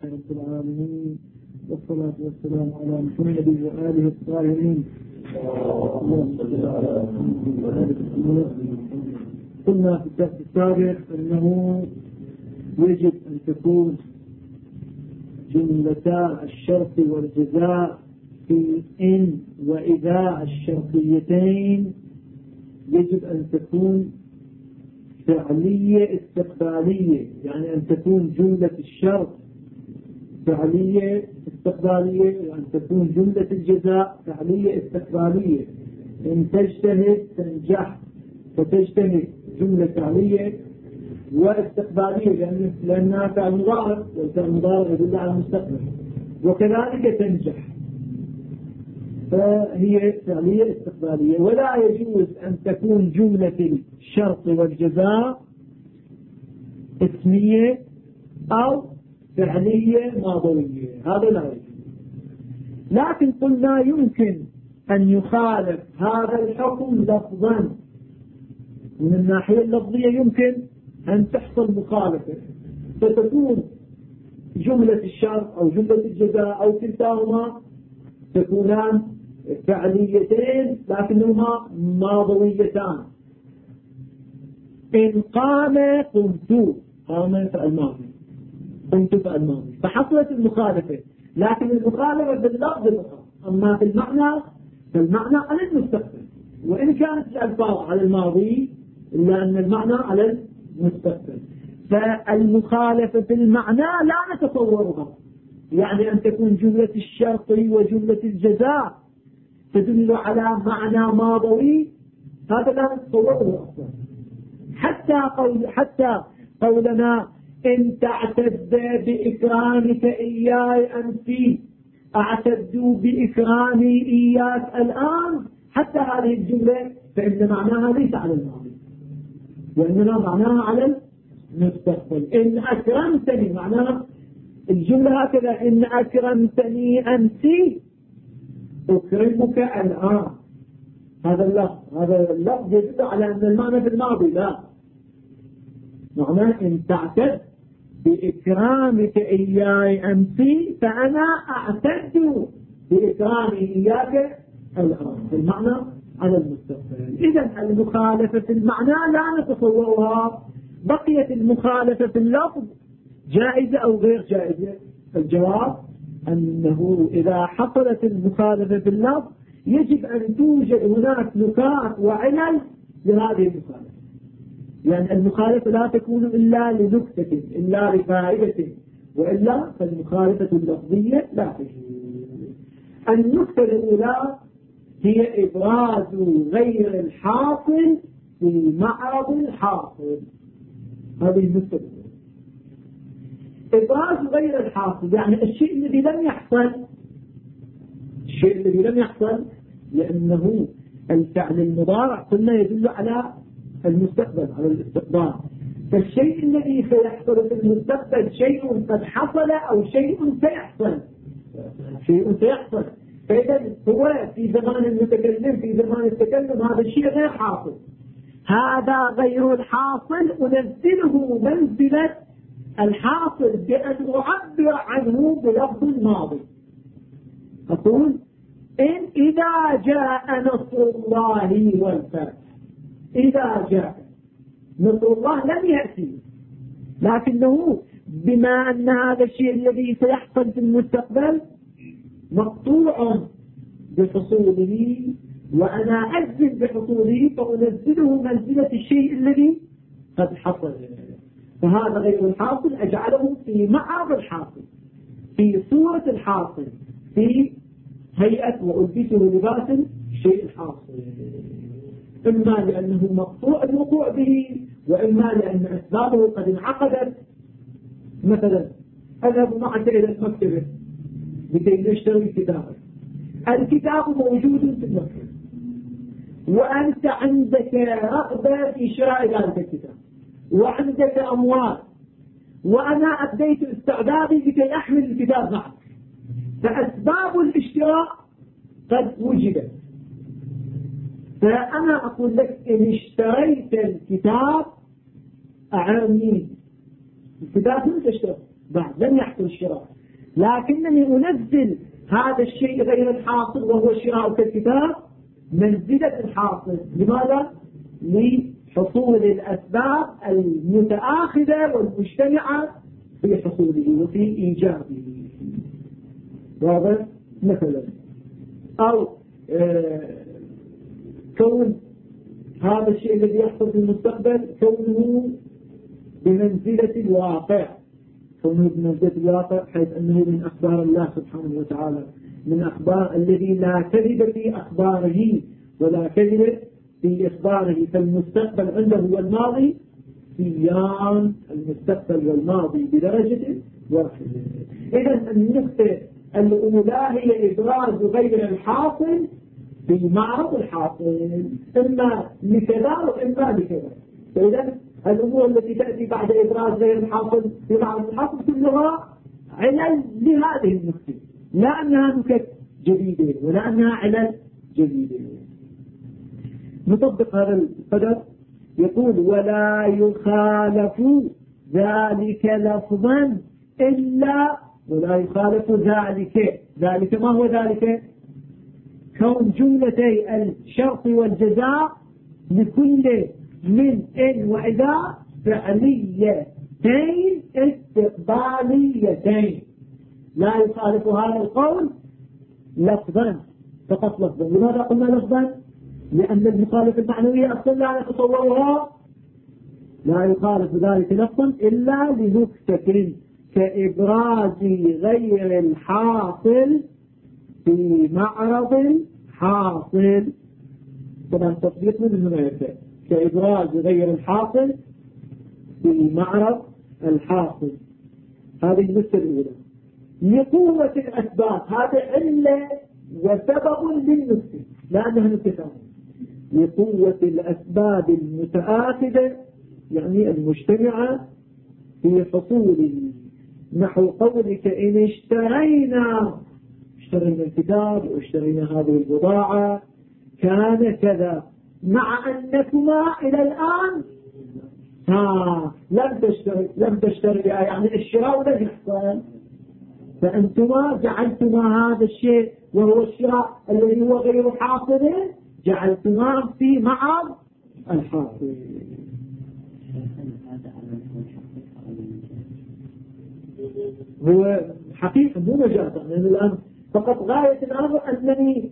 رب العالمين، والصلاة والسلام على محمد وآله الطاهرين. قلنا في الدرس السابق أنه يجب أن تكون جملتا الشرط والجزاء في إن وإذا الشرطيتين يجب أن تكون فعلية استقبالية، يعني أن تكون جملة الشرط فعلية استقبالية، وأن تكون جملة الجزاء فعلية استقبالية. إن تجتهد تنجح، فتجتهد جملة فعلية واستقبالية لأنها فعل مضارع، والفعل المضارع يدل على المستقبل، وكذلك تنجح فهي فعلية استقبالية. ولا يجوز أن تكون جملة الشرط والجزاء اسمية أو فعلية ماضوية، هذا لا يجوز. لكن قلنا يمكن أن يخالف هذا الحكم لفظا. من الناحية اللفظية يمكن أن تحصل مخالفة، فتكون جملة الشرط أو جملة الجزاء أو كلتاهما تكونان فعليتين لكنهما ماضويتان. إن قام قمت، قام فعل ماضي، قمت فعل ماضي، فحصلت المخالفة. لكن المخالفة باللفظ فقط، أما في المعنى فالمعنى على المستقبل، وإن كانت الألفاظ على الماضي إلا أن المعنى على المستقبل. فالمخالفة في المعنى لا نتصورها، يعني أن تكون جملة الشرط وجملة الجزاء تدل على معنى ماضوي، هذا لا نتصوره أصلا. حتى قولنا إن تعتد بإكرامك إياي أنت، أعتدوا بإكرامي إياك الآن، حتى هذه الجملة فإن معناها ليس على الماضي، وإنما معناها على المستقبل. إن أكرمتني معناها الجملة هكذا، إن أكرمتني أنت أكرمك الآن. هذا اللفظ يدل على أن المعنى في الماضي، لا، معناه إن تعتد بإكرامك إياي أنت فأنا أعتد بإكرامي إياك الآن، المعنى على المستقبل. إذن المخالفة في المعنى لا نتصورها. بقيت المخالفة في اللفظ جائزة أو غير جائزة؟ الجواب أنه إذا حصلت المخالفة في اللفظ يجب أن توجد هناك نكات وعلل لهذه المخالفة، يعني المخالفة لا تكون إلا لنكتة إلا لفائدة، وإلا فالمخالفة اللفظية لا تجوز. النكتة الأولى هي إبراز غير الحاصل في معرض الحاصل. هذه النكتة الأولى، إبراز غير الحاصل، يعني الشيء الذي لم يحصل، الشيء الذي لم يحصل، لأنه الفعل المضارع قلنا يدل على المستقبل، على الاستقبال. فالشيء الذي سيحصل في المستقبل شيء قد حصل أو شيء سيحصل، شيء سيحصل. فإذا هو في زمان المتكلم، في زمان التكلم، هذا الشيء غير حاصل. هذا غير الحاصل أنزله منزلة الحاصل بأن أعبر عنه بلفظ الماضي. أقول إن إذا جاء نصر الله والفتح، إذا جاء نصر الله لم يأتي، لكنه بما أن هذا الشيء الذي سيحصل في المستقبل مقطوع بحصوله وأنا أجزم بحصوله، فأنزله منزلة الشيء الذي قد حصل. فهذا غير الحاصل أجعله في معرض الحاصل، في صورة الحاصل، في هيئة وألبسه لباس الشيء الحاصل، إما لأنه مقطوع الوقوع به، وإما لأن أسبابه قد انعقدت. مثلا أذهب معك إلى المكتبة لكي نشتري كتابا، الكتاب موجود في المكتبة وأنت عندك رغبة في شراء ذلك الكتاب وعندك أموال، وأنا أبديت استعدادي لكي أحمل الكتاب معك، فأسباب الاشتراء قد وجدت. فأنا أقول لك إن اشتريت الكتاب أعني الكتاب من تشتري، بعد لم يحصل الشراء، لكنني أنزل هذا الشيء غير الحاصل وهو الشراء كالكتاب منزلة الحاصل. لماذا؟ لحصول الأسباب المتآخذة والمجتمعة في حصوله وفي إيجابه. واضح؟ مثلا أو كون هذا الشيء الذي يحصل في المستقبل كونه بمنزلة الواقع، كونه بمنزلة الواقع حيث أنه من أخبار الله سبحانه وتعالى، من أخبار الذي لا كذب في أخباره ولا كذب في إخباره. فالمستقبل عنده هو الماضي سيان المستقبل والماضي بدرجة واحدة. إذن النقطة الأولى هي إبراز غير الحاصل في معرض الحاصل، إما لكذا وإما لكذا. فإذا الأمور التي تأتي بعد إبراز غير الحاصل في معرض الحاصل كلها علل لهذه النقطة، لا أنها نكت جديدة ولا أنها علل جديدة. نطبق هذا القدر. يقول ولا يخالف ذلك لفظا إلا، ولا يخالف ذلك ما هو ذلك؟ كون جملتي الشرط والجزاء لكل من إن وإذا فعليتين استقباليتين، لا يخالف هذا القول لفظا فقط لفظا. لماذا قلنا لفظا؟ لأن المخالف المعنوية أصلا لا يتصورها. لا يخالف ذلك لفظا إلا لنكتة كإبراز غير الحاصل في معرض الحاصل. طبعا تطبيق من هنا يبدأ كإبراز غير الحاصل في معرض الحاصل. هذه النقطة الأولى. لقوة الأسباب، هذا علة وسبب للنقطة لأنها نقطة. لقوة الأسباب المتآخذة يعني المجتمعة في حصوله، نحو قولك إن اشترينا الكتاب واشترينا هذه البضاعة كان كذا، مع أنكما إلى الآن لم تشتري يعني الشراء لم يحصل، فأنتما جعلتما هذا الشيء وهو الشراء الذي هو غير حاصل جعلتما في معرض الحاصل. هو حقيقة مو مجازا، لأن الآن فقط غاية الأمر أنني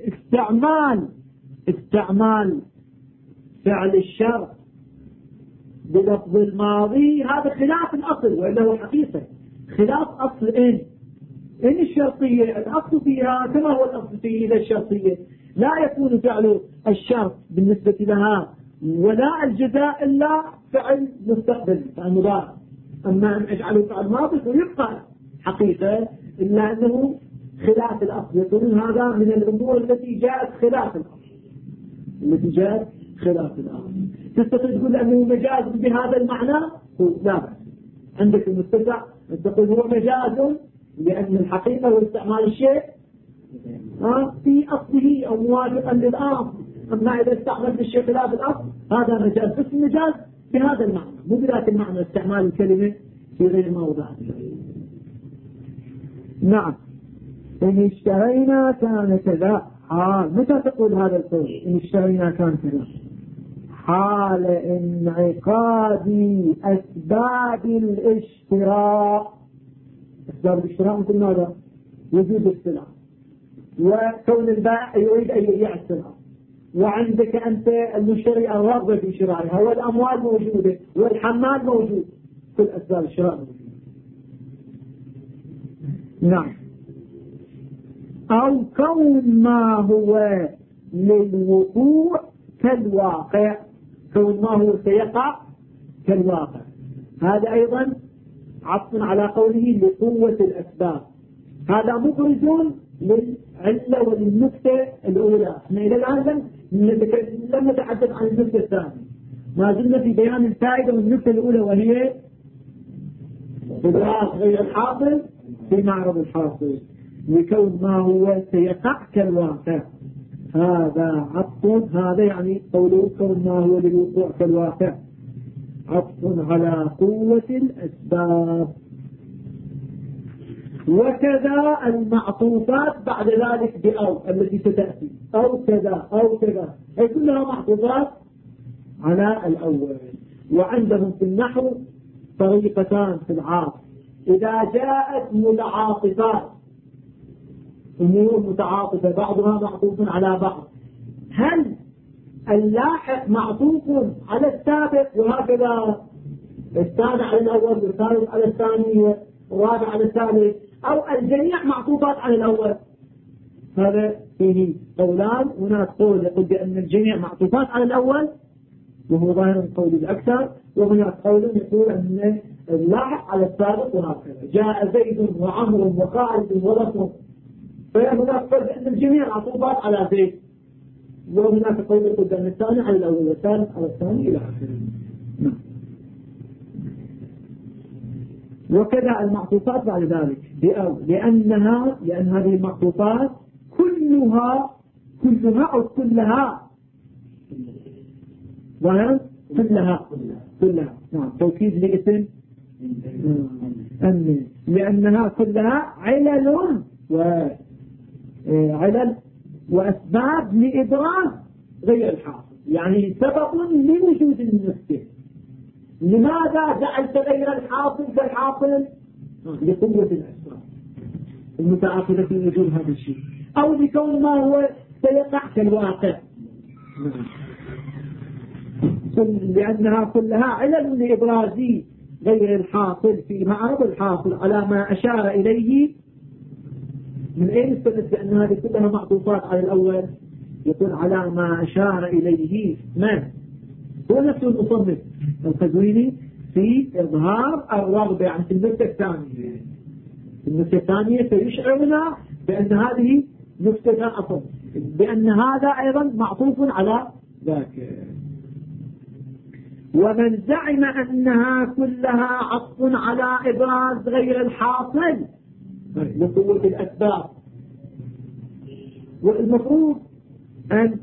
استعمال فعل الشرط بلفظ الماضي هذا خلاف الأصل، وإلا هو حقيقة خلاف أصل إن الشرطية الأصل فيها كما هو الأصل فيه إذا الشرطية لا يكون فعل الشرط بالنسبة لها ولا الجزاء إلا فعل مستقبل فعل مضارع. أما أن أجعله فعل ماضي فيبقى حقيقة إلا أنه خلاف الأصل. يقولون هذا من الأمور التي جاءت خلاف الأصل. تستطيع تقول أنه مجاز بهذا المعنى؟ لا بأس. عندك المستطاع تقول هو مجاز لأن الحقيقة هو استعمال الشيء في أصله أو موافقا للأصل. أما إذا استعملت الشيء خلاف الأصل هذا مجاز، بس المجاز بهذا المعنى مو بذات المعنى استعمال الكلمة في غير موضعها. نعم. إن اشترينا كان كذا حال. متى تقول هذا القول إن اشترينا كان كذا؟ حال انعقاد أسباب الاشتراء. أسباب الاشتراء مثل ماذا؟ وجود السلعة وكون البائع يريد أن يبيع السلعة، وعندك أنت المشتري الرغبة في شرائها والأموال موجودة والحمال موجود، كل أسباب الشراء موجودة. نعم. أو كون ما هو للوقوع كالواقع، كون ما هو سيقع كالواقع، هذا أيضا عطف على قوله لقوة الأسباب. هذا مبرز للعلة وللنكتة الأولى. احنا إلى الآن لم نتحدث عن النكتة الثانية، ما زلنا في بيان الفائدة والنكتة الأولى وهي إبراز غير الحاصل في معرض الحاصل لكون ما هو سيقع كالواقع. هذا عطف، هذا يعني قوله كون ما هو للوقوع كالواقع عطف على قوة الأسباب. وكذا المعطوفات بعد ذلك بأو التي ستأتي أو كذا أو كذا، أي كلها معطوفات على الأول. وعندهم في النحو طريقتان في العاطف، إذا جاءت متعاطفات أمور متعاطفة بعضها معطوف على بعض، هل اللاحق معطوف على السابق وهكذا الثاني على الأول والثالث على الثاني والرابع على الثالث، أو الجميع معطوفات على الأول؟ هذا فيه قولان. هناك قول يقول بأن الجميع معطوفات على الأول وهو ظاهر القول الأكثر، وهناك قول يقول أن اللاحق على السابق وهكذا. جاء زيد وعمر وخالد ولطم، فهناك قول بأن الجميع معطوفات على زيد، وهناك قول يقول بأن الثاني على الأول والثالث على الثاني إلى آخره. وكذا المعطوفات بعد ذلك بأو، لأن هذه المعطوفات كلها أو كلها ظاهر كلها نعم توكيد لاسم أمن، لأنها كلها علل وأسباب لإبراز غير الحاصل، يعني سبب لوجود النسبة. لماذا جعلت غير الحاصل كالحاصل؟ لقوة الأسباب المتعاقدة في وجود هذا الشيء، أو لكون ما هو سيقع كالواقع، لأنها كلها علل لإبراز غير الحاصل في معرض الحاصل على ما أشار إليه. من أين استند بأن هذه كلها معطوفات على الأول؟ يقول على ما أشار إليه من هو نفس المصنف القزويني في إظهار الرغبة، يعني في النكتة الثانية. النكتة الثانية سيشعرنا بأن هذه نكتة أصل، بأن هذا أيضا معطوف على ذاك. ومن زعم أنها كلها عطف على إبراز غير الحاصل لقوة الأسباب، والمفروض أن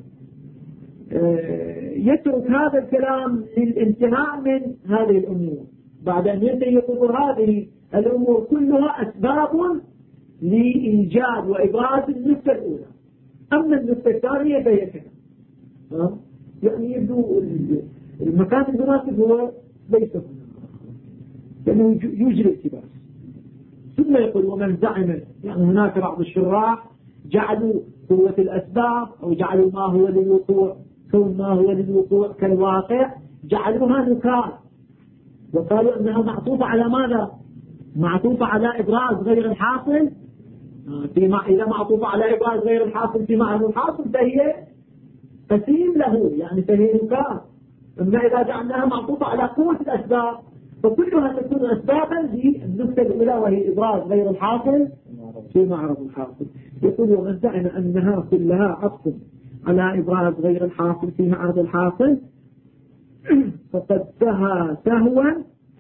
يترك هذا الكلام للانتهاء من هذه الأمور، بعد أن ينتهي يقول هذه الأمور كلها أسباب لإيجاد وإبراز النسبة الأولى، أما النسبة الثانية فهي كذا. يعني يبدو المكان المناسب هو ليس هنا، لأنه يجري اقتباس. ثم يقول ومن زعم، يعني هناك بعض الشراح جعلوا قوة الأسباب أو جعلوا ما هو للوقوع كون ما هو للوقوع كالواقع جعلوها نكات، وقالوا أنها معطوفة على ماذا؟ معطوفة على إبراز غير الحاصل. إذا معطوفة على إبراز غير الحاصل في معنى الحاصل فهي قسيم له، يعني فهي نكات. أما إذا جعلناها معطوفة على قوة الأسباب فكلها تكون أسبابا للنكتة الأولى وهي إبراز غير الحاصل في معرض الحاصل. يقول ومن زعم أنها كلها عطف على إبراز غير الحاصل في معرض الحاصل فقد سهى سهوا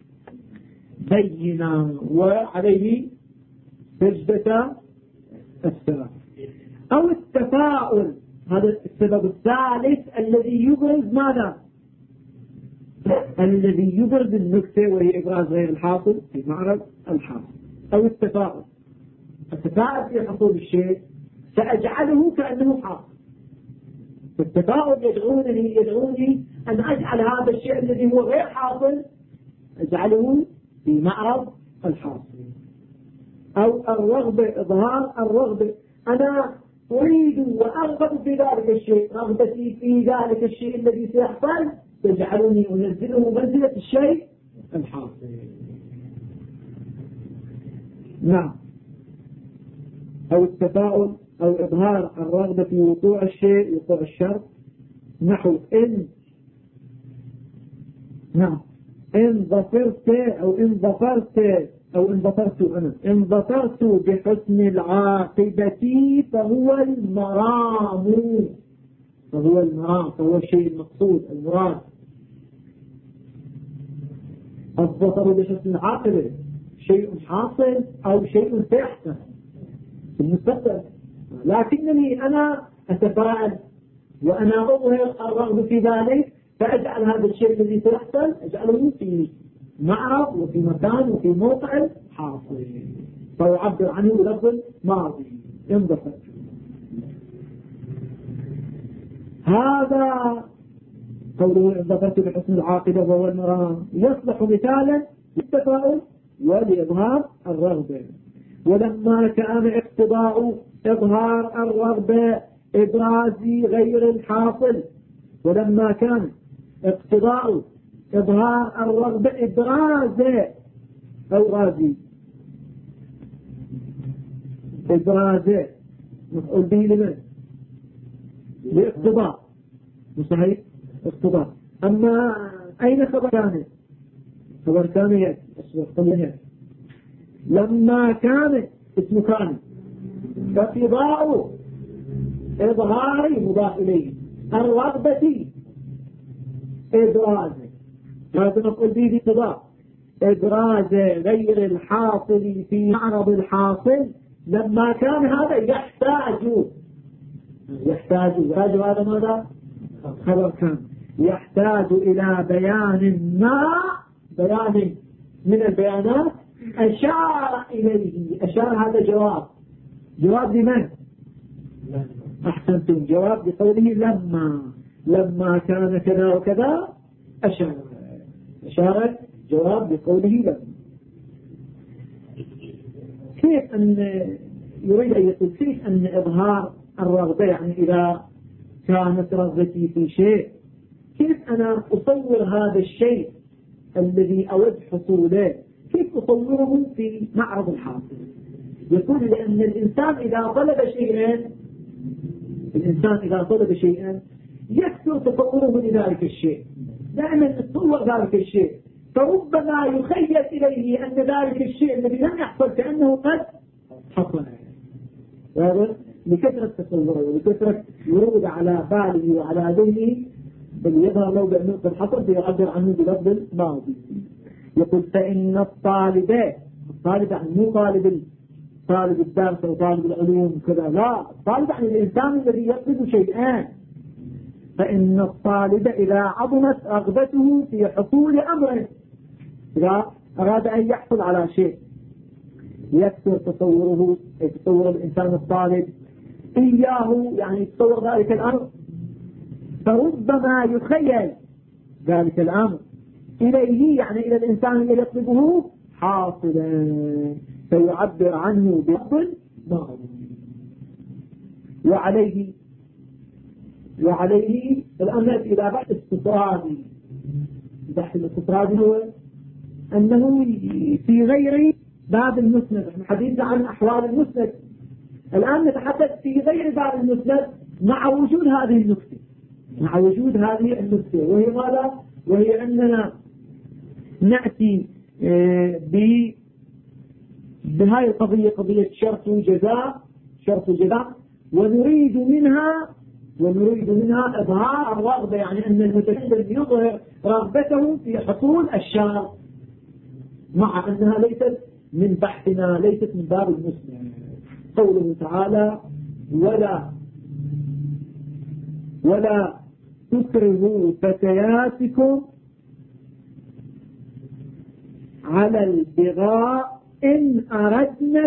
بينا وعليه سجدة السهو أو التفاؤل. هذا السبب الثالث الذي يبرز ماذا؟ الذي يبرز النكتة وهي إبراز غير الحاصل في معرض الحاصل. أو التفاؤل، التفاؤل في حصول الشيء سأجعله كأنه حاصل. التفاؤل يدعوني أن أجعل هذا الشيء الذي هو غير حاصل أجعله في معرض الحاصل. أو الرغبة، إظهار الرغبة، أنا أريد وأرغب في ذلك الشيء، رغبتي في ذلك الشيء الذي سيحصل تجعلني أنزله منزلة الشيء الحاصل. نعم. أو التفاؤل أو إظهار الرغبة في وقوع الشيء، وقوع الشر، نحو إن ظفرت أو إن ظفرت أو إن ظفرت أنا إن ظفرت بحسن العاقبة فهو المرام، فهو الشيء المقصود المراد. الظفر بحسن العاقبة شيء حاصل أو شيء سيحصل في المستقبل، لكنني أنا أتفاعل وأنا أظهر الرغبة في ذلك فأجعل هذا الشيء الذي سيحصل أجعله في معرض وفي مكان وفي موقع حاصل. فيعبر عنه بلفظ ماضي انضفت. هذا قوله انضفت بحسن العاقبة وهو المرام يصلح مثالا للتفاؤل ولإظهار الرغبة. ولما كان اقتضاء إظهار الرغبة إبراز غير الحاصل، ولما كان اقتضاء إظهار الرغبة إبراز أو غازي إبراز مفعول به لمن؟ لاقتضاء صحيح اقتضاء. أما أين خبر كان؟ خبر كان يأتي لما كان اسم كان فاقتضاء إظهار مضاف إليه الرغبة إبراز هذا نقول به باقتضاء إبراز غير الحاصل في معرض الحاصل. لما كان هذا يحتاج هذا ماذا؟ خبر كان يحتاج إلى بيان من البيانات أشار إليه. أشار هذا جواب لمن؟ أحسنتم، جواب بقوله لما كان كذا وكذا أشار جواب بقوله لما. كيف أن يريد أن يقول كيف أن إظهار الرغبة يعني إذا كانت رغبتي في شيء كيف أنا أصور هذا الشيء الذي أود حصوله كيف أصوره في معرض الحاصل؟ يقول لأن الإنسان إذا طلب شيئا يكثر تصوره لذلك الشيء، دائما يتصور ذلك الشيء، فربما يخيل إليه أن ذلك الشيء الذي لم يحصل كأنه قد حصل. هذا لكثرة تصوره ولكثرة ورود على باله وعلى ذهنه بل يظهر له بأنه قد حصل فيعبر عنه بلفظ الماضي. يقول فإن الطالب يعني مو طالب الدرس أو طالب العلوم كذا، لا، الطالب يعني الإنسان الذي يطلب شيئان. فإن الطالب إذا عظمت رغبته في حصول أمره، إذا أراد أن يحصل على شيء يكثر تصور الإنسان الطالب إياه، يعني يتصور ذلك الأمر، فربما يخيل ذلك الأمر إليه يعني إلى الإنسان الذي يطلبه حاصلا فيعبر عنه بلفظ ماضي. وعليه الآن نأتي إلى بحث استطرادي. بحث الاستطرادي هو أنه في غير باب المسند. احنا حديثنا عن أحوال المسند، الآن نتحدث في غير باب المسند مع وجود هذه النكتة وهي ماذا؟ وهي أننا نأتي بهاي القضية قضية شرط وجزاء ونريد منها إظهار الرغبة، يعني أن المتكلم يظهر رغبته في حصول الشرط مع أنها ليست من بحثنا، ليست من باب المسلم. قوله تعالى ولا تكرهوا فتياتكم على البغاء إن أردنا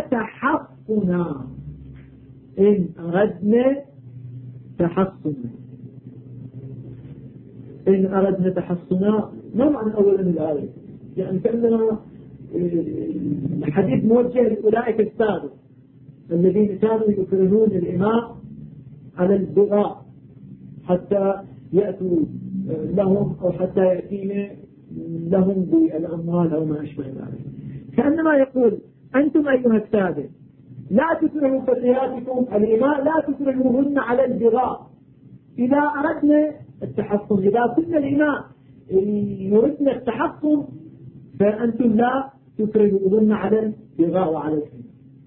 تحصنا. ما معنى أولا الآية؟ يعني كأننا الحديث موجه لأولئك السادة الذين كانوا يكرهون الإماء على البغاء حتى يأتوا لهم أو حتى يأتين لهم بالأموال أو ما أشبه ذلك. كأنما يقول أنتم أيها السادة لا تكرهوا فتياتكم الإماء، لا تكرهوهن على البغاء إذا أردنا التحصن. إذا كنا الإماء يردنا التحصن فأنتم لا تكرهوهن على البغاء وعلى الحين.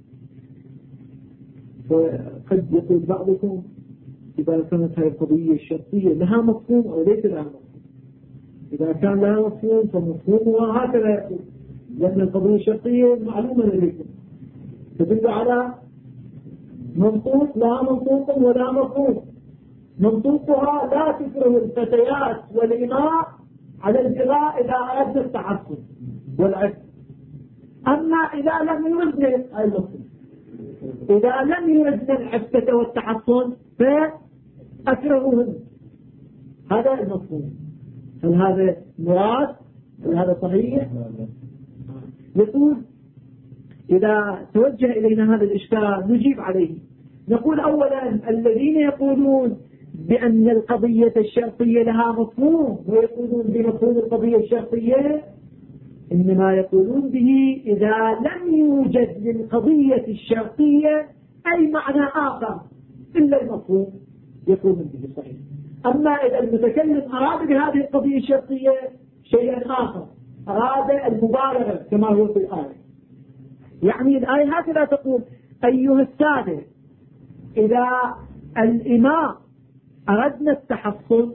فقد يقول بعضكم إذا كانت هذه القضية الشرطية لها مفهوم أو ليس لها مفهوم. إذا كان لها مفهوم فمفهومها هكذا يقول، لأن القضية الشرطية معلومة لديكم تدل على منطوق لا منطوق ولا مفهوم. منطوقها لا تكره الفتيات والإماء على البغاء إذا أردنا التحصن والعكس. أما أما إذا لم يردن المفهوم، إذا لم يردن العفة والتحصن فأكرهوهن. هذا المفهوم. هل هذا مراد؟ هل هذا صحيح؟ يقول إذا توجه إلينا هذا الإشكال نجيب عليه. نقول أولا الذين يقولون بأن القضية الشرطية لها مفهوم ويقولون بمفهوم القضية الشرطية إنما يقولون به إذا لم يوجد للقضية الشرطية أي معنى آخر إلا المفهوم يقولون به صحيح. أما إذا المتكلم أراد بهذه القضية الشرطية شيئا آخر، أراد المبالغة كما هو في الآية. يعني الآية هكذا تقول: أيها السادة إذا الإماء أردنا التحصن،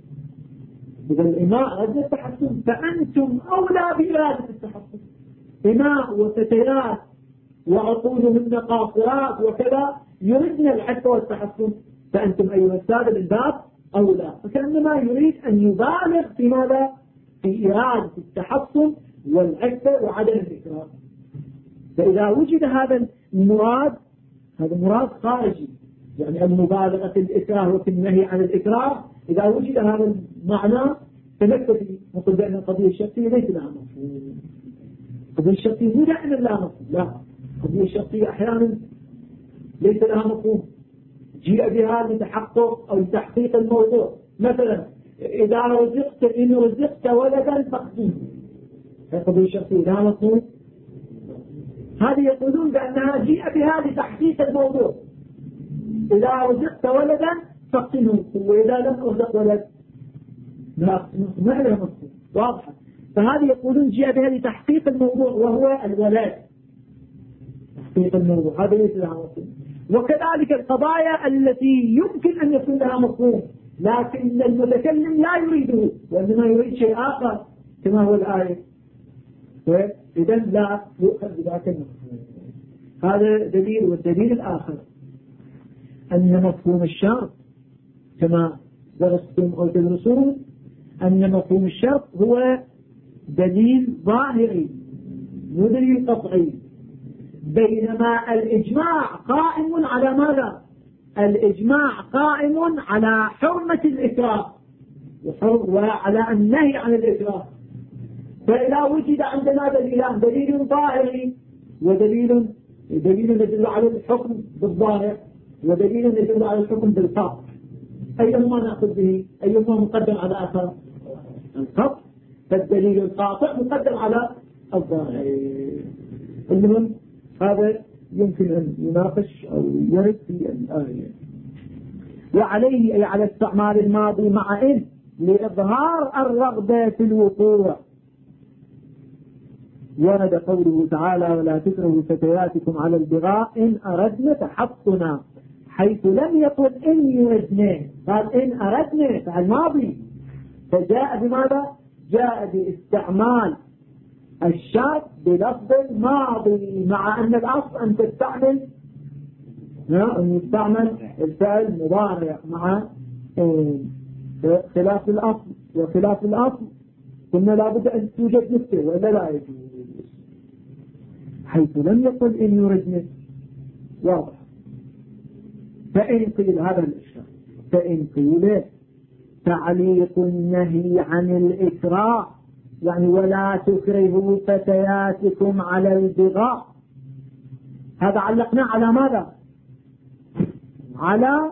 إذا الإماء أردنا التحصن فأنتم أولى بإرادة التحصن. إماء وفتيات وعقولهن قاصرات وكذا يردن العفة والتحصن، فأنتم أيها السادة بالباب أولى. فكأنما يريد أن يبالغ في ماذا؟ في إرادة التحصن والعفة وعدم الإكراه. فإذا وجد هذا المراد، هذا مراد خارجي، يعني المبالغة في الإكراه وفي النهي عن الإكراه، إذا وجد هذا المعنى فنكتفي نقول بأن القضية الشرطية ليس لها مفهوم. القضية الشرطية مو دائما لها مفهوم، لا، القضية الشرطية أحيانا ليس لها مفهوم، جيء بها لتحقق أو لتحقيق الموضوع. مثلا إذا رزقت إن رزقت ولدا فاقتله، القضية الشرطية لها مفهوم. هذه يقولون بأنها جيء بها لتحقيق الموضوع. إذا رزقت ولدا فاقتله، وإذا لم أرزق ولد ما لها مفهوم واضحة. فهذه يقولون جيء بها لتحقيق الموضوع وهو الولد، تحقيق الموضوع، هذا ليس لها مفهوم. وكذلك القضايا التي يمكن أن يكون لها مفهوم لكن المتكلم لا يريده وإنما يريد شيء آخر كما هو الآية، إذا لا يؤخذ بذاك المفهوم. هذا دليل. والدليل الآخر أن مفهوم الشرط كما درستم أو تدرسون أن مفهوم الشرط هو دليل ظاهري مو دليل قطعي، بينما الإجماع قائم على ماذا؟ الإجماع قائم على حرمة الإكراه وعلى النهي عن الإكراه. فإذا وجد عندنا دليلان، دليل ظاهري ودليل يدل على الحكم بالظاهر ودليل يدل على الحكم بالقطع، أيهما نأخذ به؟ أيهما مقدم على آخر؟ القطع. فالدليل القاطع مقدم على الظاهر. المهم هذا يمكن أن يناقش أو يرد في الآية. وعليه أي على استعمال الماضي مع إن لإظهار الرغبة في الوقوع. ورد قوله تعالى: ولا تكرهوا فتياتكم على البغاء إن أردنا تحصنا، حيث لم يقل إن يردنا، قال إن أردنا فالماضي. فجاء بماذا؟ جاء باستعمال الشرط بلفظ الماضي، مع أن الأصل أن تستعمل الفعل مضارع مع خلاف الأصل. وخلاف الأصل قلنا لابد أن توجد نكتة ولا لا يجوز. حيث لم يقل إن يردنا واضح. فإن قيل هذا الإشكال، فإن قيل تعليق النهي عن الإكراه يعني ولا تكرهوا فتياتكم على البغاء، هذا علقنا على ماذا؟ على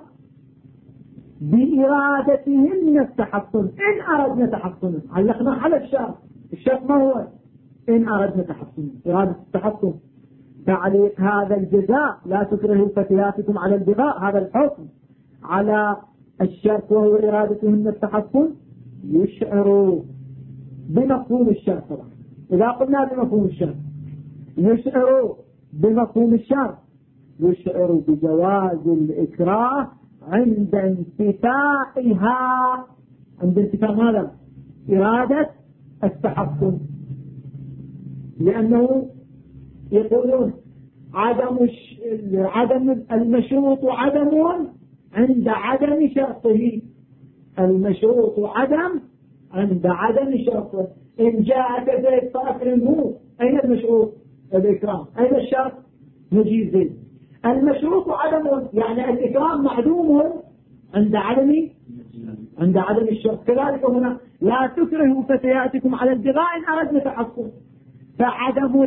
بإرادتهن التحصن، إن أردنا تحصنا، علقنا على الشرط. الشرط ما هو؟ إن أردنا تحصنا، إرادة التحصن. تعليق هذا الجزاء لا تكرهوا فتياتكم على البغاء، هذا الحكم على الشرط وهو إرادتهن التحصن يشعر بمفهوم الشرط. طبعا إذا قلنا بمفهوم الشرط يشعر بمفهوم الشرط، يشعر بجواز الإكراه عند انتفائها، عند انتفاء ماذا؟ إرادة التحصن. لأنه يقولون عدم المشروط عدم عند عدم شرطه، المشروط عدم عند عدم شرطه. إن جاءك زيد فأكرمه، أين المشروط؟ الإكرام. أين الشرط؟ مجيء زيد. المشروط عدم، يعني الإكرام معدوم عند عدم الشرط. كذلك هنا لا تكرهوا فتياتكم على البغاء إن أردنا تحصن. فعدم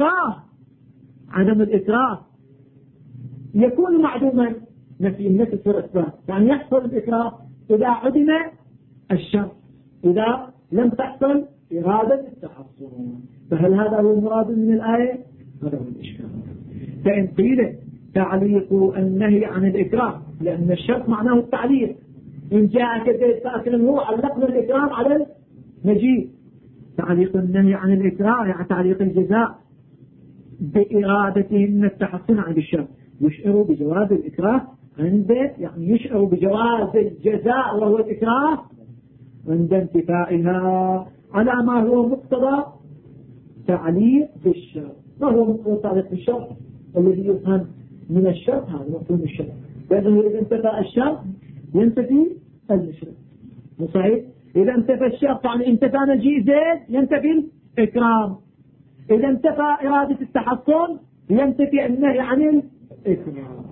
الإكراه يكون معدوما نفي النفس والإثبات. يعني يحصل الإكراه إذا عدم الشرط، إذا لم تحصل إرادة التحصن. فهل هذا هو المراد من الآية؟ هذا هو الإشكال. فإن قيل تعليق النهي عن الإكراه، لأن الشرط معناه التعليق. إن جاء كذلك فأكرم هو علقنا الإكرام على المجيء. تعليق النهي عن الإكراه يعني تعليق الجزاء بإرادتهم التحصن عن الشرط. يشعر بجواز الإكراه يعني يشعر بجواز الجزاء وهو الإكراه عند انتفائها على ما هو مقتضى تعليق بالشرط. ما هو مقتضى تعليق بالشرط؟ الذي يفهم من الشرط هذا مفهوم الشرط، لأنه إذا انتفى الشرط ينتفي المشروط. صحيح؟ إذا انتفى الشرط يعني انتفى مجيء زيد ينتفي الإكرام. إذا انتفى إرادة التحصن ينتفي النهي عن الإكرام.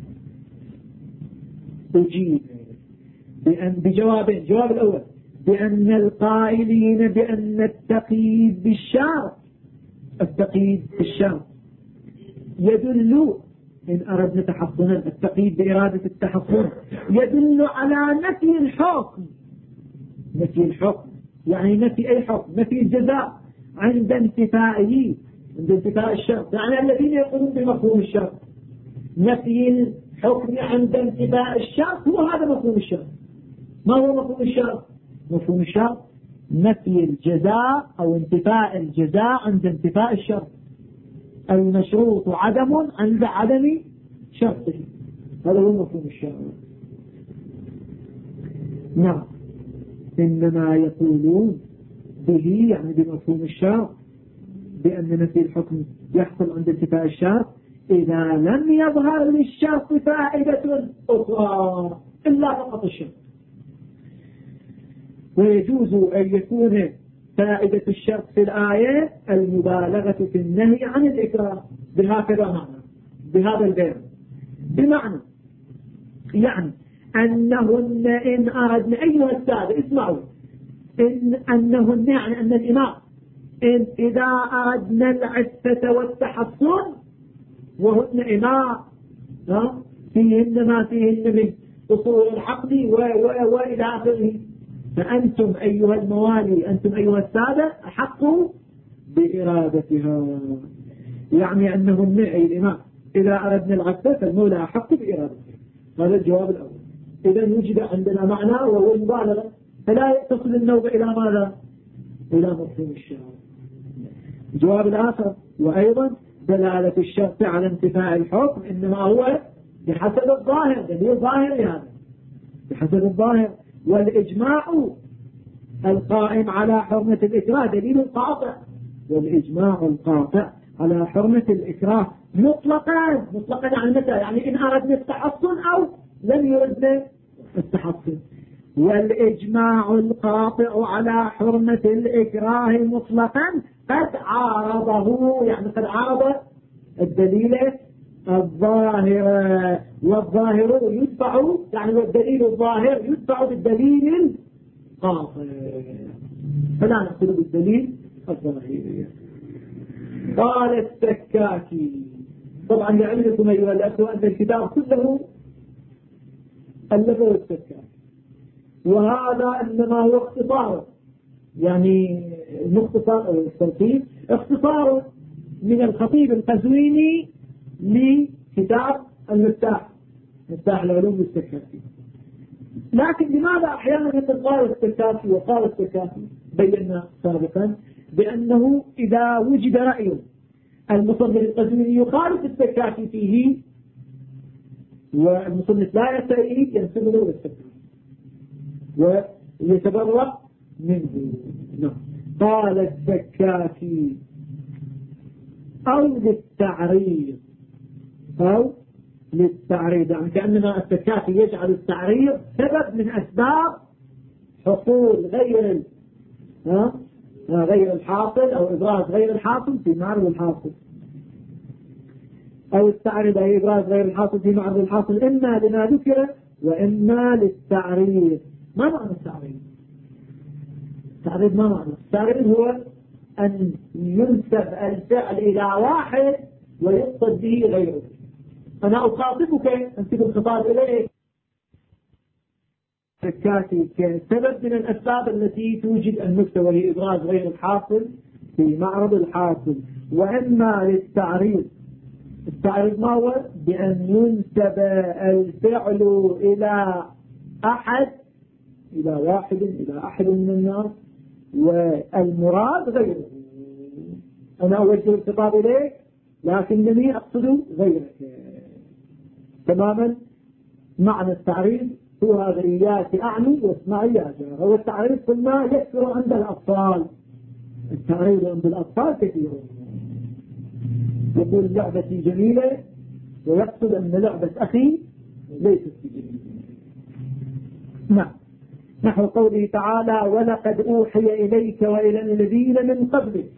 أجيب بجوابين. جواب الأول بأن القائلين بأن التقييد بالشرط يدل إن أردنا تحصنا، التقييد بإرادة التحصن يدل على نفي الحكم. نفي الحكم يعني نفي أي حكم؟ نفي الجزاء عند انتفائه، عند انتفاء الشرط. يعني الذين يقولون بمفهوم الشرط نفي الحكم عند انتفاء الشرط هو هذا مفهوم الشرط. ما هو مفهوم الشرط؟ مفهوم الشرط نفي الجزاء أو انتفاء الجزاء عند انتفاء الشرط. المشروط عدم عند عدم شرطه. هذا هو مفهوم الشرط. نعم. إنما يقولون به يعني بمفهوم الشرط بأن نفي الحكم يحصل عند انتفاء الشرط إذا لم يظهر للشرط فائدة أخرى إلا فقط الشرط. ويجوز أن يكون فائدة الشرط في الآية المبالغة في النهي عن الإكراه بهكذا معنى، بهذا البيان. بمعنى يعني أنهن إن أردنا أيها السادة اسمعوا، أنهن يعني أن الإمام إذا أردنا العفة والتحصن وهن إماء فيهن ما فيهن من أصول العقل وإلى آخره، فأنتم أيها الموالي أنتم أيها السادة أحقوا بإرادتها. يعني أنهن أي الإمام إذا أردنا العفة فالمولى أحق بإرادتها. هذا الجواب الأول. إذا وجد عندنا معنى وهو المبالغة، فلا يتصل النوبة إلى ماذا؟ إلى مفهوم الشرط. الجواب الآخر وأيضا دلالة الشرط على انتفاء الحكم إنما هو بحسب الظاهر، دليل ظاهر هذا بحسب الظاهر. والإجماع القائم على حرمة الإكراه دليل قاطع، والإجماع القاطع على حرمة الإكراه مطلقا يعني متى؟ يعني إن أردنا التحصن أو لم يردنا التحصن. والإجماع القاطع على حرمة الإكراه مطلقا قد عارضه، يعني قد عارض الدليل الظاهر، والظاهر يدفع يعني والدليل الظاهر يدفع بالدليل القاطع، فلا نقول بالدليل الظاهر. قال السكاكي. طبعا لعلمكم أيها الأخوة أن الكتاب كله ألفه السكاكي، وهذا إنما هو اختصار، يعني مختصر أو التلخيص اختصار من الخطيب القزويني لكتاب المفتاح، مفتاح العلوم السكاكي. لكن لماذا أحيانا يقول قال السكاكي وقال السكاكي؟ بينا سابقا بأنه إذا وجد رأي المصنف القزويني يخالف السكاكي فيه والمصنف لا يستعيد ينسب له السكاكي ويتبرأ منه. قال السكاكي أو للتعريض يعني كأنما السكاكي يجعل التعريض سبب من أسباب حصول غير الحاصل أو إبراز غير الحاصل في معرض الحاصل. أو التعريض أي إبراز غير الحاصل في معرض الحاصل إما لما ذكر وإما للتعريض. ما معنى التعريض؟ التعريض ما معنى؟ التعريض هو أن ينسب الفعل إلى واحد ويقصد به غيره. أنا أخاطبك أنت بالخطاب إليك الكافي كسبب من الأسباب التي توجد النكتة وهي إبراز غير الحاصل في معرض الحاصل. وإما للتعريض. التعريض ما هو؟ بأن ينسب الفعل إلى أحد، إلى واحد، إلى أحد من الناس، والمراد غيره. أنا أوجه الخطاب إليك لكنني أقصد غيرك تماما. معنى التعريض هو هذا: إياك أعني واسمعي يا جار. هو التعريض قلنا يكثر عند الأطفال. التعريض عند الأطفال كثير. يقول لعبتي جميلة ويقصد أن لعبة أخي ليست جميلة. نعم. نحو قوله تعالى: ولقد أوحي إليك وإلى الذين من قبلك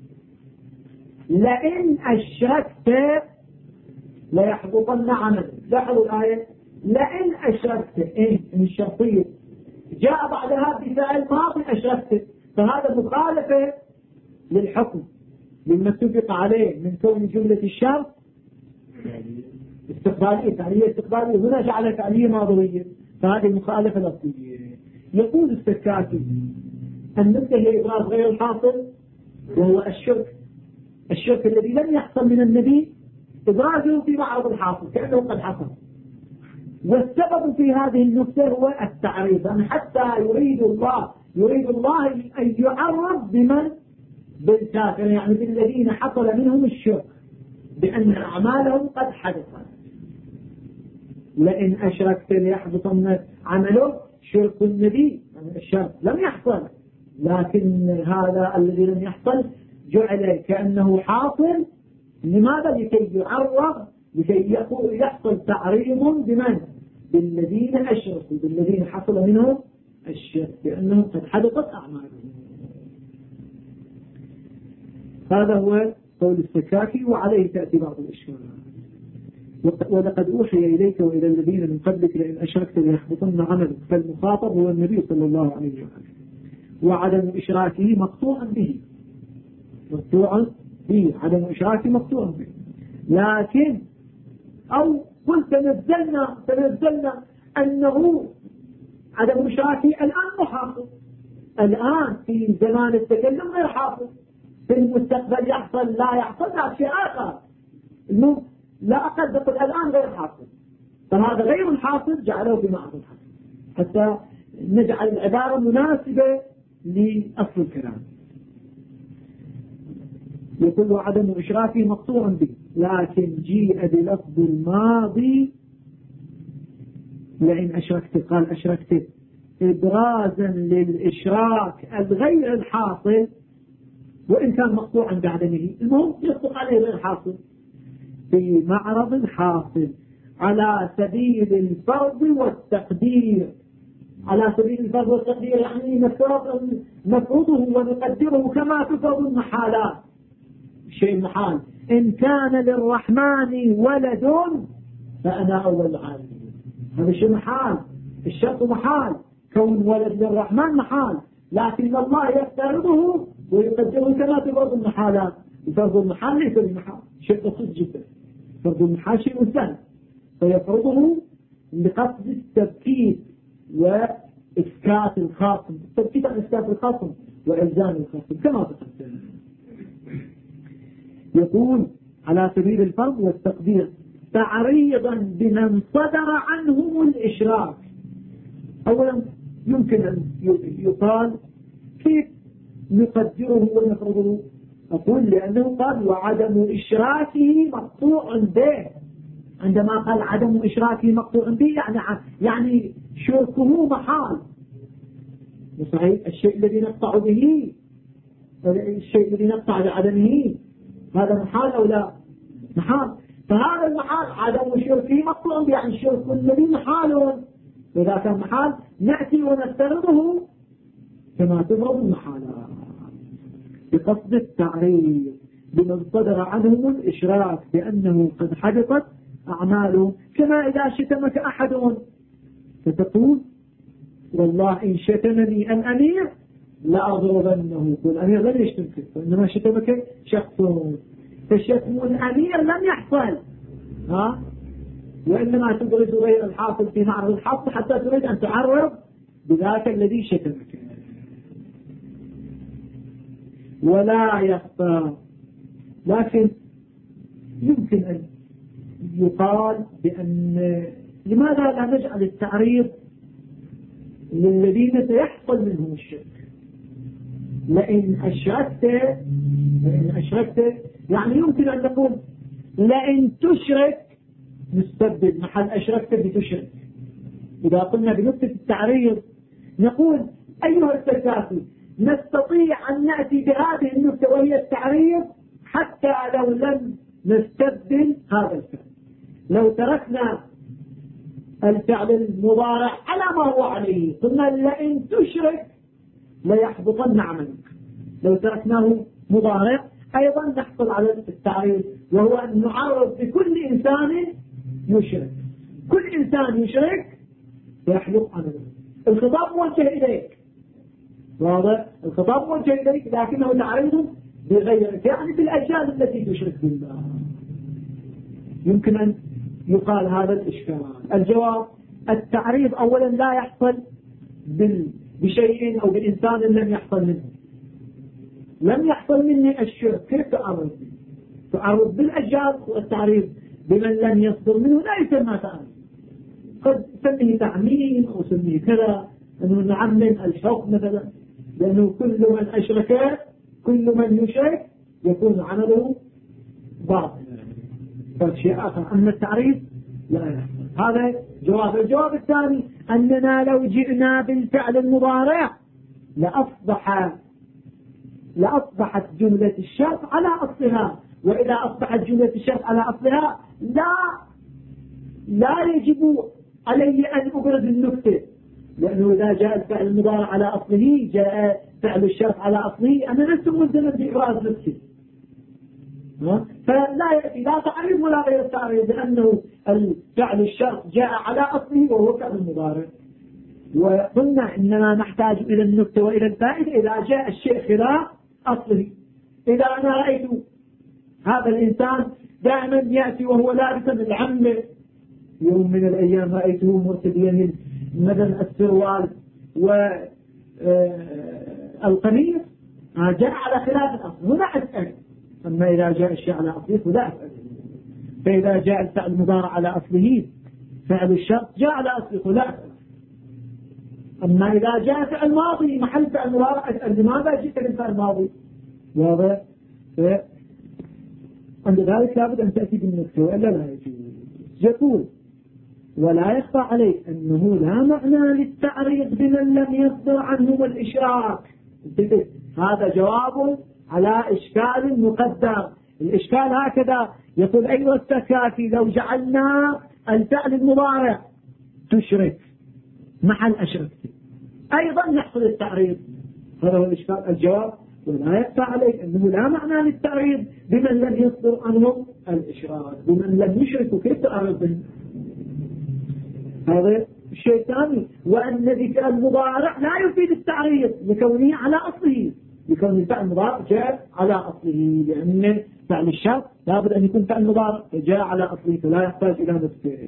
لئن أشركت ليحبطن عملك. لاحظوا الآية: لئن أشركت. إيه من الشرطية جاء بعدها بفعل ماضي أشركت، فهذا مخالفة للحكم لما اتفق عليه من كون جملة الشرط استقبالية، فعلية استقبالية، هنا جعل فعلية ماضية، فهذه مخالفة لفظية. يقول السكاكي: النكتة هي إبراز غير الحاصل وهو الشرك. الشرك الذي لم يحصل من النبي إبرازه في معرض الحاصل كأنه قد حصل. والسبب في هذه النكتة هو التعريض، يعني حتى يريد الله أن يعرض بمن؟ بالكافر، يعني بالذين حصل منهم الشرك بأن أعمالهم قد حدثت. لئن أشركت ليحبطن عمله. شرك النبي الشرك لم يحصل، لكن هذا الذي لم يحصل جعل كأنه حاصل. لماذا؟ لكي يعرض، لكي يحصل تعريض بمن؟ بالذين أشركوا، بالذين حصل منهم الشرك بأنهم قد حدثت أعمالهم. هذا هو قول السكاكي وعليه تأتي بعض الإشكالات. ولقد أوحي إليك وإلى الذين من قبلك لئن أشركت ليحبطن عملك. فالمخاطب هو النبي صلى الله عليه وسلم، وعدم إشراكه مقطوعا به. مقطوعا به، عدم إشراكه مقطوعا به. لكن أو قلت تنزلنا أنه عدم إشراكه الآن محاصل، الآن في زمان التكلم غير حاصل، في المستقبل يحصل لا يحصل لا شيء آخر. لا أقل تقول الآن غير حاصل، فهذا غير الحاصل جعله بمعنى الحاصل حتى نجعل العبارة مناسبة لأصل الكلام. يقول عدم إشراكه مقطوعا به، لكن جيء بلفظ الماضي لئن أشركت، قال أشركت إبرازا للإشراك الغير الحاصل وإن كان مقطوعا بعدمه، المهم يصدق عليه غير حاصل في معرض الحاصل على سبيل الفرض والتقدير. على سبيل الفرض والتقدير يعني نفرضه ونقدره كما تفرض المحالات. شيء محال، إن كان للرحمن ولد فأنا أول العالمين. هذا شيء محال، الشرط محال، كون ولد للرحمن محال، لكن الله يفترضه ويقدره كما تفرض المحالات. فرض المحال ليس المحال، شيء بسيط جدا. فرض المحال شيء سهل، فيفرضه لقصد التبكيت وإسكات الخاصم، التبكيت عن إسكات الخاصم وإلزام الخاصم كما تقدم. يقول على سبيل الفرض والتقدير تعريضا بمن صدر عنهم الإشراك. أولا يمكن أن يقال كيف نقدره ونفرضه؟ أقول لأنه قال وعدم إشراكه مقطوع به. عندما قال عدم إشراكه مقطوع به يعني شركه محال. صحيح، الشيء الذي نقطع به، الشيء الذي نقطع بعدمه هذا محال أو لا؟ محال. فهذا المحال عدم شركه مقطوع به، يعني الشرك الذي محال. إذا كان محال نأتي ونفترضه كما تفرض المحالات بقصد التعريض بمن صدر عنهم الإشراك بأنه قد حدثت أعمالهم. كما إذا شتمك أحد فتقول والله إن شتمني الأمير لأضربنه. الأمير لم يشتمك وإنما شتمك شخص، فشتم الأمير لم يحصل وإنما تبرز غير الحاصل في معرض الحاصل حتى تريد أن تعرض بذاك الذي شتمك. ولا يخفى، لكن يمكن أن يقال بأن لماذا لا نجعل التعريض للذين سيحصل منهم الشرك؟ لئن أشركت يعني يمكن أن نقول لئن تشرك نستبدل محل أشركت بتشرك. إذا قلنا بنقطة التعريض نقول أيها التكافي نستطيع أن نأتي بهذه النقطة وهي التعريض حتى لو لم نستبدل هذا الفعل. لو تركنا الفعل المضارع على ما هو عليه قلنا لئن تشرك ليحبطن عملك، لو تركناه مضارع أيضا نحصل على التعريض، وهو أن نعرض بكل إنسان يشرك. كل إنسان يشرك يحبط عمله. الخطاب موجه إليك، واضح؟ الخطاب موجه إليك لكنه تعريض بغيرك، يعني في الأجيال التي تشرك بالله. يمكن أن يقال هذا الإشكال. الجواب التعريض أولا لا يحصل بشيء أو بإنسان لم يحصل منه. لم يحصل مني الشرك، كيف تعرض؟ تعرض بالأجيال، والتعريض بمن لم يصدر منه لا يسمى تعريض. قد سميه تعميم أو سميه كذا، أنه نعمم الحكم مثلا، لأنه كل من أشرك كل من يشرك يكون عمله باطل. فالشيء آخر أما التعريض لا يحصل. هذا جواب. الجواب الثاني أننا لو جئنا بالفعل المضارع لأصبحت جملة الشرط على أصلها، وإذا أصبحت جملة الشرط على أصلها لا يجب علي أن أبرز النكتة، لأنه إذا جاء الفعل المضارع على أصله جاء فعل الشرط على أصله أنا لست ملزما بإبراز نفسي. فلا يأتي لا تعريض ولا غير التعريض، لأنه الفعل الشرط جاء على أصله وهو فعل المضارع. وقلنا إننا نحتاج إلى النكتة وإلى الفائدة إذا جاء الشيء خلاف أصله. إذا أنا رأيت هذا الإنسان دائما يأتي وهو لابسا العمة، يوم من الأيام رأيته مرتديا مثلا السروال والقميص جاء على خلاف الأصل هنا أسأل. أما إذا جاء الشيء على أصله فلا أسأل. فإذا جاء الفعل المضارع على أصله فعل الشرط جاء على أصله فلا أسأل. أما إذا جاء فعل ماضي محل فعل مضارع أسأل لماذا جئت بالفعل الماضي؟ واضح؟ عند ذلك لابد أن تأتي بالنكتة وإلا لا يجوز. يقول ولا يخفى عليك أنه لا معنى للتعريض بمن لم يصدر عنهم الإشراك. هذا جواب على إشكال مقدر. الإشكال هكذا يقول أيها التكافي لو جعلنا الفعل المضارع تشرك محل أشركت أيضا يحصل التعريض. هذا هو الإشكال. الجواب ولا يخفى عليك أنه لا معنى للتعريض بمن لم يصدر عنهم الإشراك. بمن لم يشركوا كيف تعرض به؟ هذا الشيء الثاني. وأن ذكر المضارع لا يفيد التعريض لكونه على أصله، لكون الفعل المضارع جاء على أصله، لأن فعل الشرط لابد أن يكون فعل مضارع جاء على أصله فلا يحتاج إلى نفسه.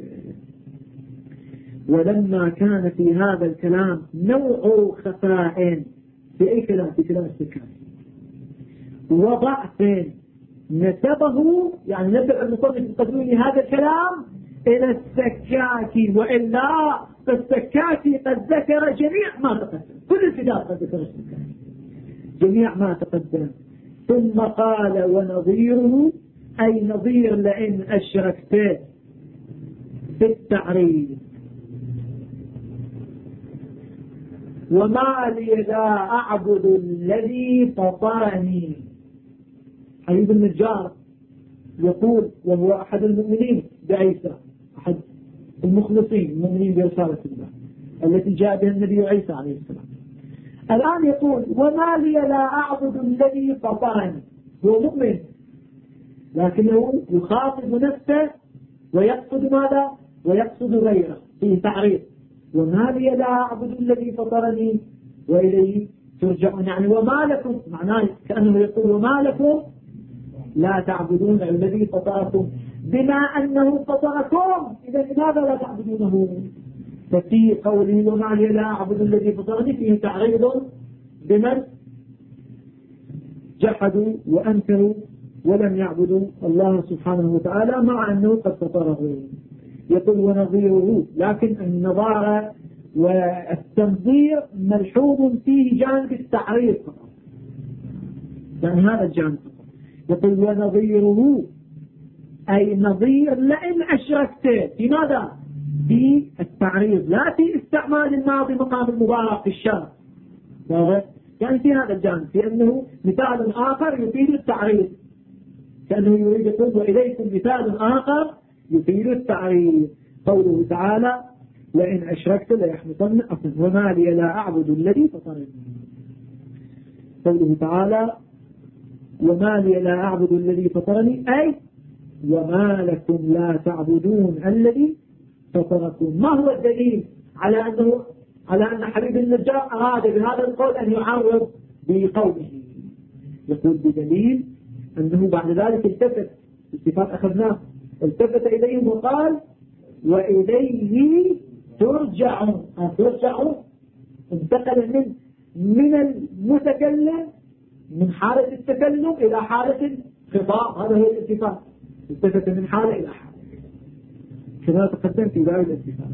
ولما كان في هذا الكلام نوع خفاء في أي كلام؟ في كلام السكاني وضعف نسبه، يعني نبدأ المصنف القدومي هذا الكلام إلى السكاكي، وإلا فالسكاكي قد ذكر جميع ما تقدم، كل الكتاب قد ذكر السكاكي جميع ما تقدم. ثم قال ونظيره أي نظير لئن أشركت في التعريض وما لي لا أعبد الذي فطرني. حبيب النجار يقول وهو أحد المؤمنين بعيسى، أحد المخلصين المؤمنين برسالة الله التي جاء بها النبي عيسى عليه السلام. الآن يقول وما لي لا أعبد الذي فطرني، هو مؤمن لكنه يخاطب نفسه ويقصد ماذا؟ ويقصد غيره فيه تعريض. وما لي لا أعبد الذي فطرني وإليه ترجعون، يعني وما لكم، معناه كأنه يقول وما لكم لا تعبدون الذي فطركم، بما أنه فطركم إذا لماذا لا تعبدونه؟ ففي قوله وما لي لا أعبد الذي فطرني فيه تعريض بمن جحدوا وأنكروا ولم يعبدوا الله سبحانه وتعالى مع أنه قد فطره. يقول ونظيره، لكن النظارة والتنظير ملحوظ فيه جانب التعريض فقط، يعني هذا الجانب فقط. يقول ونظيره أي نظير لئن أشركت، في ماذا؟ في التعريض، لا في استعمال الماضي مقام المضارع في الشرع، يعني في هذا الجانب، في أنه مثال آخر يفيد التعريض، كأنه يريد يقول وإليكم مثال آخر يفيد التعريض. قوله تعالى لئن أشركت ليحبطن أصلا وما لي لا أعبد الذي فطرني. قوله تعالى وما لي لا أعبد الذي فطرني أي وما لكم لا تعبدون الذي فطركم. ما هو الدليل على أن حبيب النجار أراد بهذا القول أن يعرض بقوله؟ يقول بدليل أنه بعد ذلك التفت، الصفات أخذناه، التفت إليهم وقال وإليه ترجعون. ترجعون انتقل من المتكلم من حالة التكلم إلى حالة الخطاب، هذا هو الالتفات، التفت من حالة إلى حالة كما تقدم في باب الالتفات.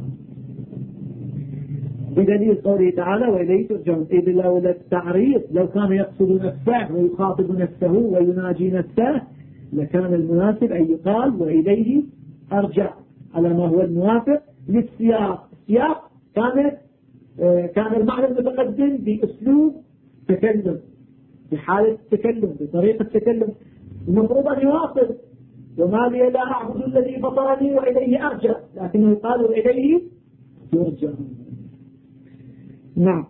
بدليل قوله تعالى وإليه ترجعون، إذ لولا التعريض لو كان يقصد نفسه ويخاطب نفسه ويناجي نفسه لكان المناسب أن يقال وإليه أرجع على ما هو الموافق للسياق. السياق كان المعنى المتقدم بأسلوب تكلم، بحالة التكلم، بطريقة التكلم، المفروض أن يواصل وما لي لا أعبد الذي فطرني وإليه أرجع، لكنه قال وإليه ترجع. نعم،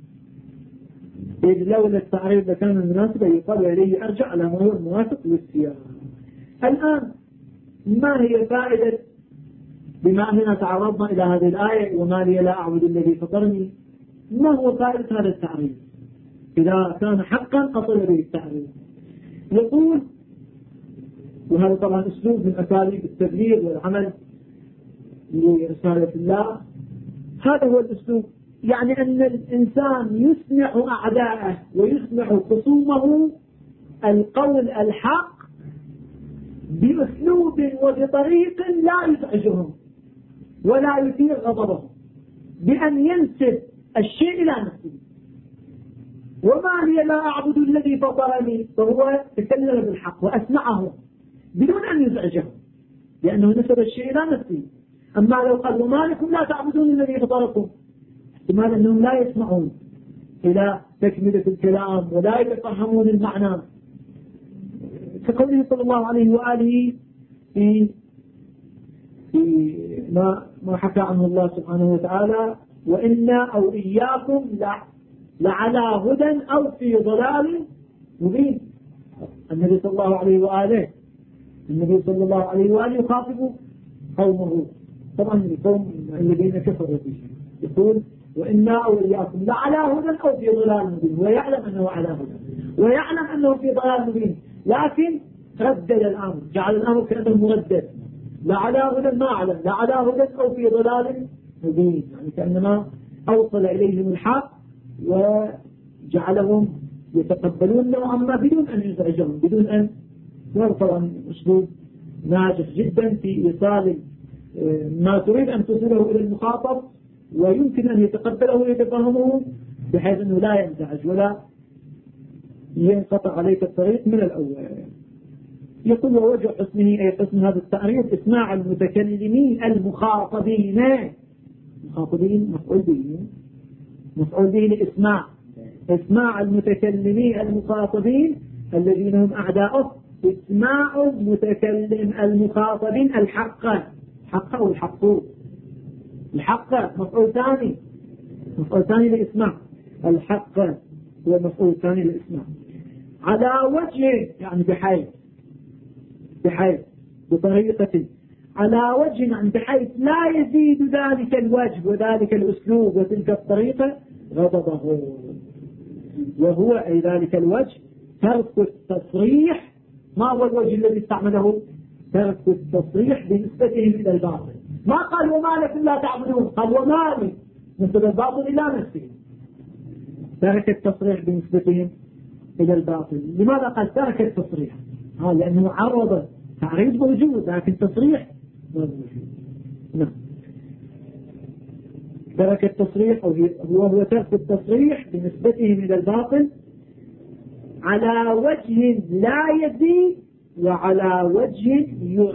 إذ لولا التعريض لكان المناسب أن يقال وإليه أرجع على ما هو الموافق للسياق. الآن ما هي فائدة بما أننا تعرضنا إلى هذه الآية وما لي لا أعبد الذي فطرني؟ ما هو فائدة هذا التعريض إذا كان حقا قصد به التعريض؟ يقول، وهذا طبعا أسلوب من أساليب التبليغ والعمل لرسالة الله، هذا هو الأسلوب، يعني أن الإنسان يسمع أعداءه ويسمع خصومه القول الحق بأسلوب وبطريق لا يزعجهم ولا يثير غضبهم، بأن ينسب الشيء إلى نفسه. وما لي لا أعبد الذي فطرني، فهو تكلم بالحق وأسمعه بدون أن يزعجهم لأنه نسب الشيء إلى نفسه. أما لو قال وما لكم لا تعبدون الذي فطركم، احتمال أنهم لا يسمعون إلى تكملة الكلام ولا يتفهمون المعنى، كقوله صلى الله عليه وآله في ما حكى عنه الله سبحانه وتعالى وإنا أو إياكم لعلى هدى أو في ضلال مبين. النبي صلى الله عليه وآله يخاطب قومه، طبعا القوم الذين كفروا به، يقول وإنا أو إياكم لعلى هدى أو في ضلال مبين، ويعلم أنه على هدى ويعلم أنه في ضلال مبين، لكن ردد الأمر، جعل الأمر كأنه مردد، لعلى هدى ما أعلم، لعلى هدى أو في ضلال مبين، يعني كأنما أوصل إليهم الحق وجعلهم يتقبلون نوعا ما بدون أن يزعجهم، بدون أن طبعا أسلوب ناجح جدا في إيصال ما تريد أن تصله إلى المخاطب ويمكن أن يتقبله ويتفهمه بحيث أنه لا ينزعج ولا ينقطع عليك الطريق من الأول. يقول ووجه حسنه أي حسن هذا التعريف اسماع المتكلمين المخاطبين، مخاطبين مفعول به لإسماع، اسماع المتكلمين المخاطبين الذين هم أعداؤه، اسماع المتكلم المخاطبين الحق أو الحق مفعول ثاني لإسماع، الحق هو مفعول ثاني لإسماع، على وجه يعني بحيث بحيث بطريقة على وجه بحيث لا يزيد ذلك الوجه وذلك الأسلوب وتلك الطريقة غضبه، وهو أي ذلك الوجه ترك التصريح. ما هو الوجه الذي استعمله؟ ترك التصريح بنسبتهم إلى الباطل. ما قال وما لكم لا تعبدون، قال وما لي نسبة الباطل إلى نفسه. ترك التصريح بنسبتهم إلى الباطل. لماذا قال ترك التصريح؟ لأنه عرض تعريض موجود لكن تصريح ما موجود. نعم. ترك التصريح هو ترك التصريح بنسبتهم إلى الباطل على وجه لا يزيد وعلى وجه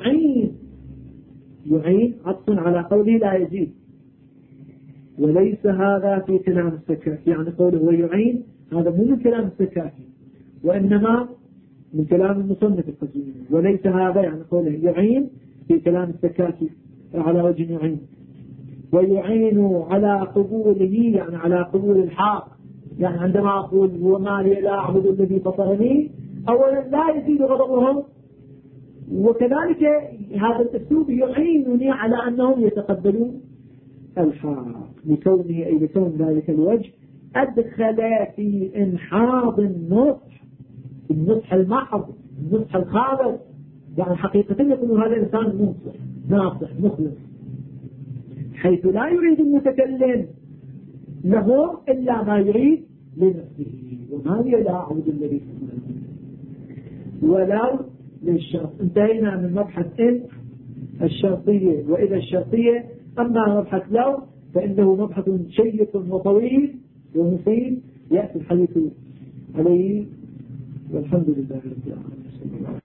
يعين عطف على قوله لا يزيد. وليس هذا في كلام السكاكي، يعني قوله ويعين هذا مو من كلام السكاكي وإنما من كلام المصنف القصير. وليس هذا يعني قوله يعين في كلام السكاكي على وجه يعين. ويعين على قبوله يعني على قبول الحق. يعني عندما أقول وما لي لا أعبد الذي فطرني، أولا لا يزيد غضبهم، وكذلك هذا الأسلوب يعينني على أنهم يتقبلون الحق لكونه أي لكون ذلك الوجه أدخل في إنحاض النصح المحض، النصح الخالص. يعني حقيقة يكون هذا الإنسان منصح ناصح مخلص، حيث لا يريد المتكلم له إلا ما يريد لنفسه. وما لي لا أعبد الذي فطرني. ولو للشرط. انتهينا من مبحث إن الشرطية وإذا الشرطية. أما مبحث لو فإنه مبحث شيق وطويل ومفيد يأتي الحديث عليه. والحمد لله رب العالمين.